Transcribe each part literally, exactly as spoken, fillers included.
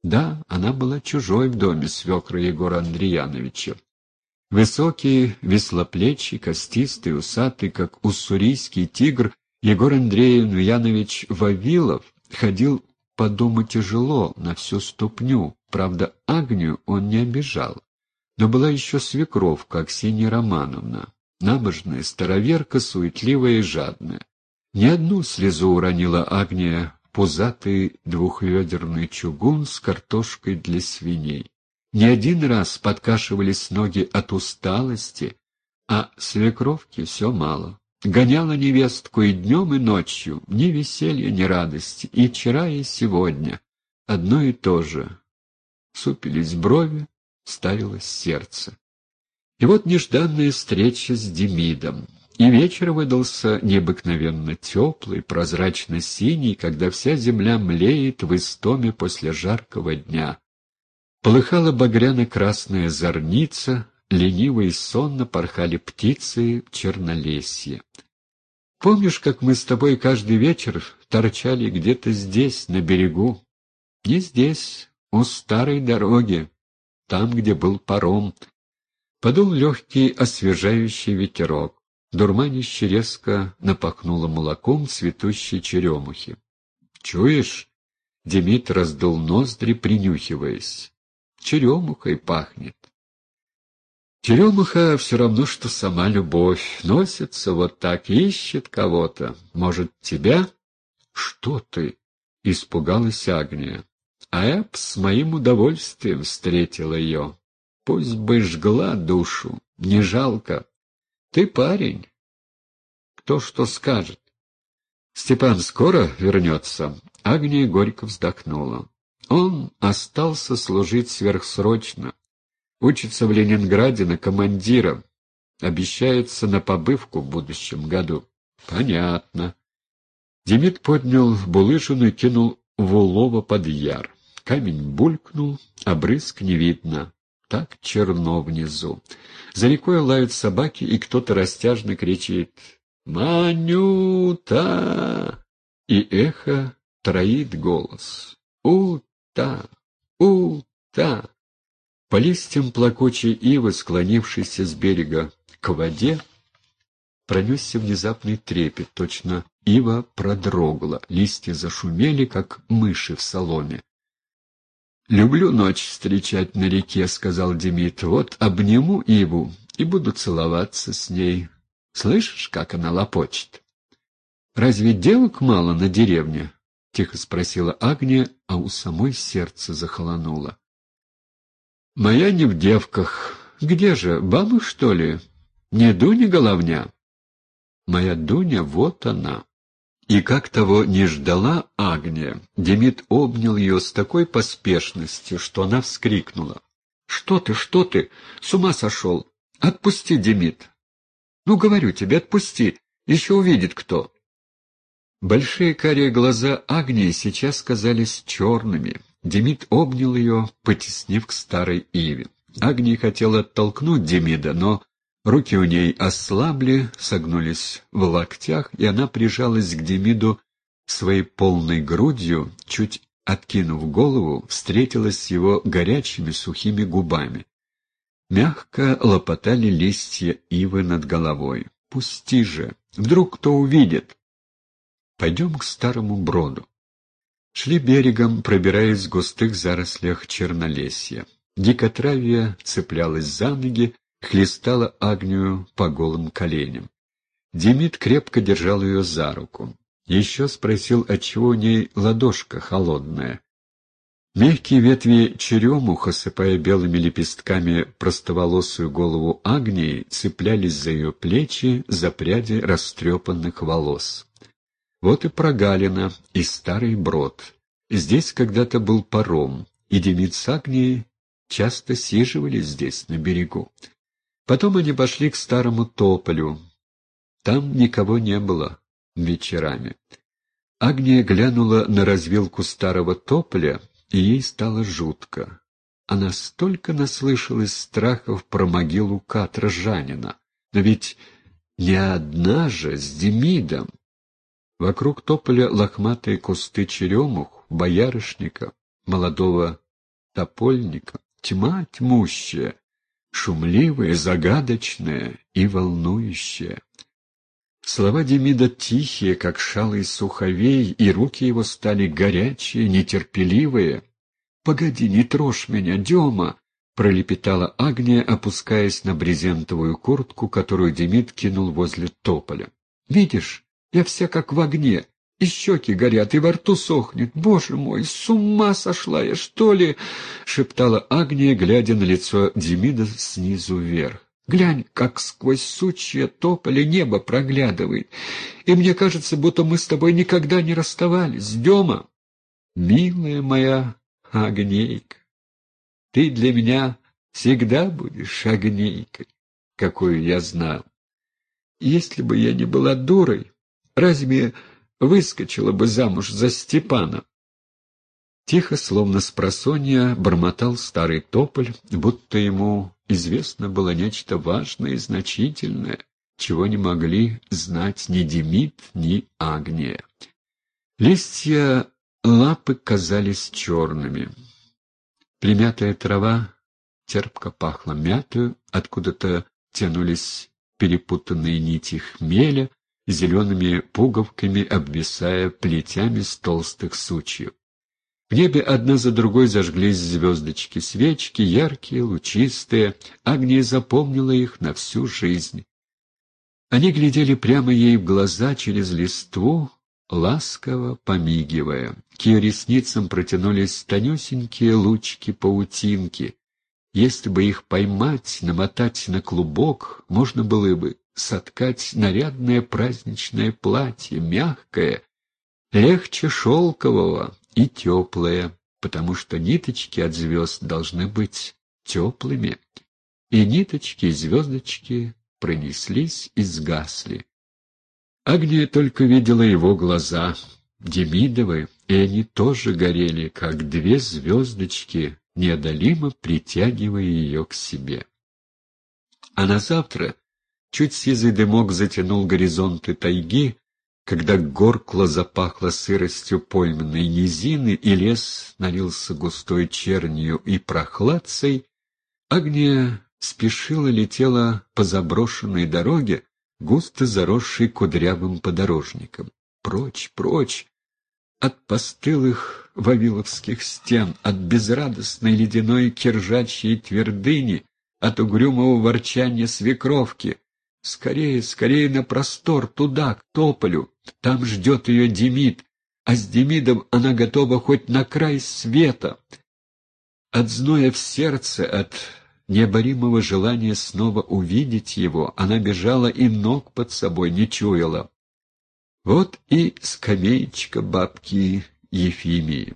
Да, она была чужой в доме свекра Егора Андреяновича. Высокий, веслоплечий, костистый, усатый, как уссурийский тигр, Егор Андреянович Вавилов ходил по дому тяжело, на всю ступню. Правда, Агнию он не обижал. Но была еще свекровка Аксинья Романовна, набожная, староверка, суетливая и жадная. Ни одну слезу уронила Агния в пузатый двухведерный чугун с картошкой для свиней. Не один раз подкашивались ноги от усталости, а свекровки все мало. Гоняла невестку и днем, и ночью, ни веселья, ни радости, и вчера, и сегодня. Одно и то же. Супились брови, ставилось сердце. И вот нежданная встреча с Демидом. И вечер выдался необыкновенно теплый, прозрачно-синий, когда вся земля млеет в истоме после жаркого дня. Полыхала багряно-красная зорница, лениво и сонно порхали птицы в чернолесье. Помнишь, как мы с тобой каждый вечер торчали где-то здесь, на берегу? Не здесь, у старой дороги, там, где был паром. Подул легкий освежающий ветерок. Дурманище резко напахнуло молоком цветущей черемухи. «Чуешь?» — Демид раздул ноздри, принюхиваясь. «Черемухой пахнет». Черемуха все равно, что сама любовь. Носится вот так, ищет кого-то. Может, тебя? Что ты? — испугалась Агния. А я б с моим удовольствием встретила ее. Пусть бы жгла душу, не жалко. Ты парень. Кто что скажет? Степан скоро вернется? Агния горько вздохнула. Он остался служить сверхсрочно. Учится в Ленинграде на командира. Обещается на побывку в будущем году. Понятно. Демид поднял булыжину и кинул в улова под яр. Камень булькнул, а брызг не видно. Так черно внизу. За рекой лают собаки, и кто-то растяжно кричит «Манюта!» И эхо троит голос «Ута! Ута!» По листьям плакучей ивы, склонившейся с берега к воде, пронесся внезапный трепет. Точно ива продрогла, листья зашумели, как мыши в соломе. «Люблю ночь встречать на реке», — сказал Демид. «Вот обниму иву и буду целоваться с ней. Слышишь, как она лопочет?» «Разве девок мало на деревне?» — тихо спросила Агния, а у самой сердце захолонуло. «Моя не в девках. Где же, баба, что ли? Не Дуня Головня?» «Моя Дуня, вот она». И как того не ждала Агния, Демид обнял ее с такой поспешностью, что она вскрикнула. «Что ты, что ты? С ума сошел? Отпусти, Демид! Ну, говорю тебе, отпусти, еще увидит кто!» Большие карие глаза Агнии сейчас казались черными. Демид обнял ее, потеснив к старой иве. Агния хотела оттолкнуть Демида, но руки у ней ослабли, согнулись в локтях, и она прижалась к Демиду своей полной грудью, чуть откинув голову, встретилась с его горячими сухими губами. Мягко лопотали листья ивы над головой. «Пусти же! Вдруг кто увидит!» «Пойдем к старому броду». Шли берегом, пробираясь в густых зарослях чернолесья. Дикотравье цеплялось за ноги, хлестала Агнию по голым коленям. Демид крепко держал ее за руку. Еще спросил, отчего у ней ладошка холодная. Мягкие ветви черемух, осыпая белыми лепестками простоволосую голову Агнии, цеплялись за ее плечи, за пряди растрепанных волос. Вот и прогалина, и старый брод. Здесь когда-то был паром, и Демид с Агнией часто сиживали здесь, на берегу. Потом они пошли к старому тополю. Там никого не было вечерами. Агния глянула на развилку старого тополя, и ей стало жутко. Она столько наслышалась страхов про могилу Катра Жанина. Но ведь не одна же с Демидом. Вокруг тополя лохматые кусты черемух, боярышника, молодого топольника, тьма тьмущая, шумливая, загадочная и волнующая. Слова Демида тихие, как шалый суховей, и руки его стали горячие, нетерпеливые. «Погоди, не трожь меня, Дема!» — пролепетала Агния, опускаясь на брезентовую куртку, которую Демид кинул возле тополя. «Видишь, я вся как в огне, и щеки горят, и во рту сохнет. Боже мой, с ума сошла я, что ли?» — шептала Агния, глядя на лицо Демида снизу вверх. «Глянь, как сквозь сучья тополя небо проглядывает, и мне кажется, будто мы с тобой никогда не расставались, Дема!» «Милая моя Агнейка, ты для меня всегда будешь Агнейкой, какую я знал. Если бы я не была дурой, разве выскочила бы замуж за Степана?» Тихо, словно спросонья, бормотал старый тополь, будто ему известно было нечто важное и значительное, чего не могли знать ни Демид, ни Агния. Листья лапы казались черными. Примятая трава терпко пахла мятою, откуда-то тянулись перепутанные нити хмеля, зелеными пуговками обвисая плетями с толстых сучьев. В небе одна за другой зажглись звездочки, свечки, яркие, лучистые. Агния запомнила их на всю жизнь. Они глядели прямо ей в глаза через листву, ласково помигивая. К ее ресницам протянулись тонюсенькие лучики-паутинки. Если бы их поймать, намотать на клубок, можно было бы соткать нарядное праздничное платье, мягкое, легче шелкового и теплое, потому что ниточки от звезд должны быть теплыми. И ниточки, и звездочки пронеслись и сгасли. Агния только видела его глаза, Демидовы, и они тоже горели, как две звездочки, неодолимо притягивая ее к себе. А на завтра чуть сизый дымок затянул горизонты тайги, когда горкло запахло сыростью пойменной низины, и лес налился густой чернью и прохладцей, Агния спешила, летела по заброшенной дороге, густо заросшей кудрявым подорожником. Прочь, прочь! От постылых вавиловских стен, от безрадостной ледяной киржачьей твердыни, от угрюмого ворчания свекровки. Скорее, скорее на простор, туда, к тополю. Там ждет ее Демид, а с Демидом она готова хоть на край света. От зноя в сердце, от необоримого желания снова увидеть его, она бежала и ног под собой не чуяла. Вот и скамеечка бабки Ефимии.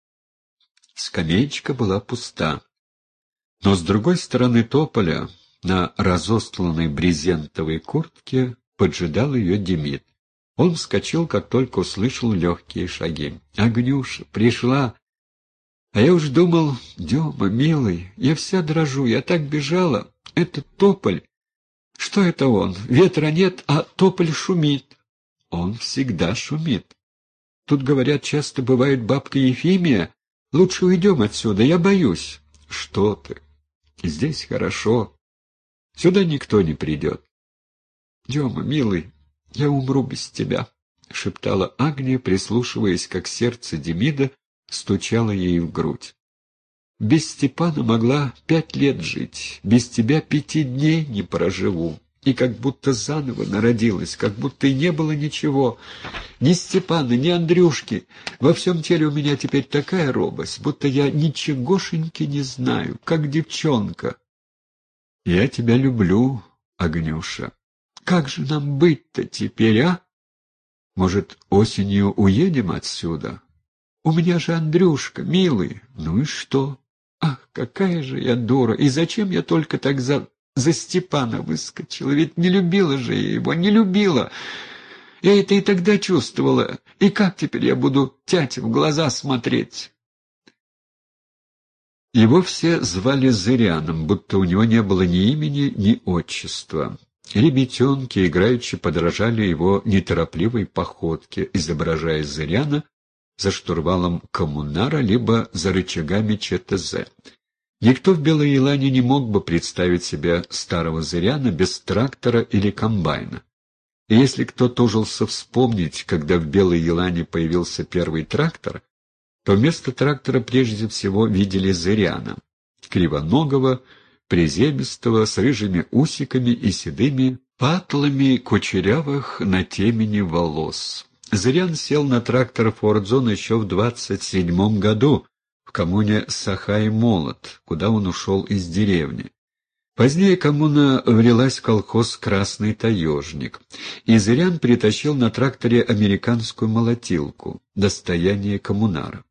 Скамеечка была пуста. Но с другой стороны тополя, на разостланной брезентовой куртке, поджидал ее Демид. Он вскочил, как только услышал легкие шаги. «Агнюша, пришла! А я уж думал, Дема, милый, я вся дрожу, я так бежала. Это тополь. Что это он? Ветра нет, а тополь шумит». «Он всегда шумит. Тут, говорят, часто бывает бабка Ефимия. Лучше уйдем отсюда, я боюсь». «Что ты? Здесь хорошо. Сюда никто не придет». «Дема, милый, я умру без тебя», — шептала Агния, прислушиваясь, как сердце Демида стучало ей в грудь. «Без Степана могла пять лет жить, без тебя пяти дней не проживу». И как будто заново народилась, как будто и не было ничего. Ни Степана, ни Андрюшки. Во всем теле у меня теперь такая робость, будто я ничегошеньки не знаю, как девчонка. Я тебя люблю, Агнюша. Как же нам быть-то теперь, а? Может, осенью уедем отсюда? У меня же Андрюшка, милый. Ну и что? Ах, какая же я дура! И зачем я только так за... за Степана выскочила, ведь не любила же я его, не любила. Я это и тогда чувствовала. И как теперь я буду тяте в глаза смотреть? Его все звали Зыряном, будто у него не было ни имени, ни отчества. Ребятенки, играючи, подражали его неторопливой походке, изображая Зыряна за штурвалом коммунара, либо за рычагами ЧТЗ. Никто в Белой Елане не мог бы представить себе старого зыряна без трактора или комбайна. И если кто тужился вспомнить, когда в Белой Елане появился первый трактор, то вместо трактора прежде всего видели зыряна, кривоногого, приземистого, с рыжими усиками и седыми патлами кучерявых на темени волос. Зырян сел на трактор «Фордзон» еще в двадцать седьмом году, в коммуне Сахай-Молот, куда он ушел из деревни. Позднее коммуна влилась в колхоз «Красный таежник», и Зырян притащил на тракторе американскую молотилку, достояние коммунаров.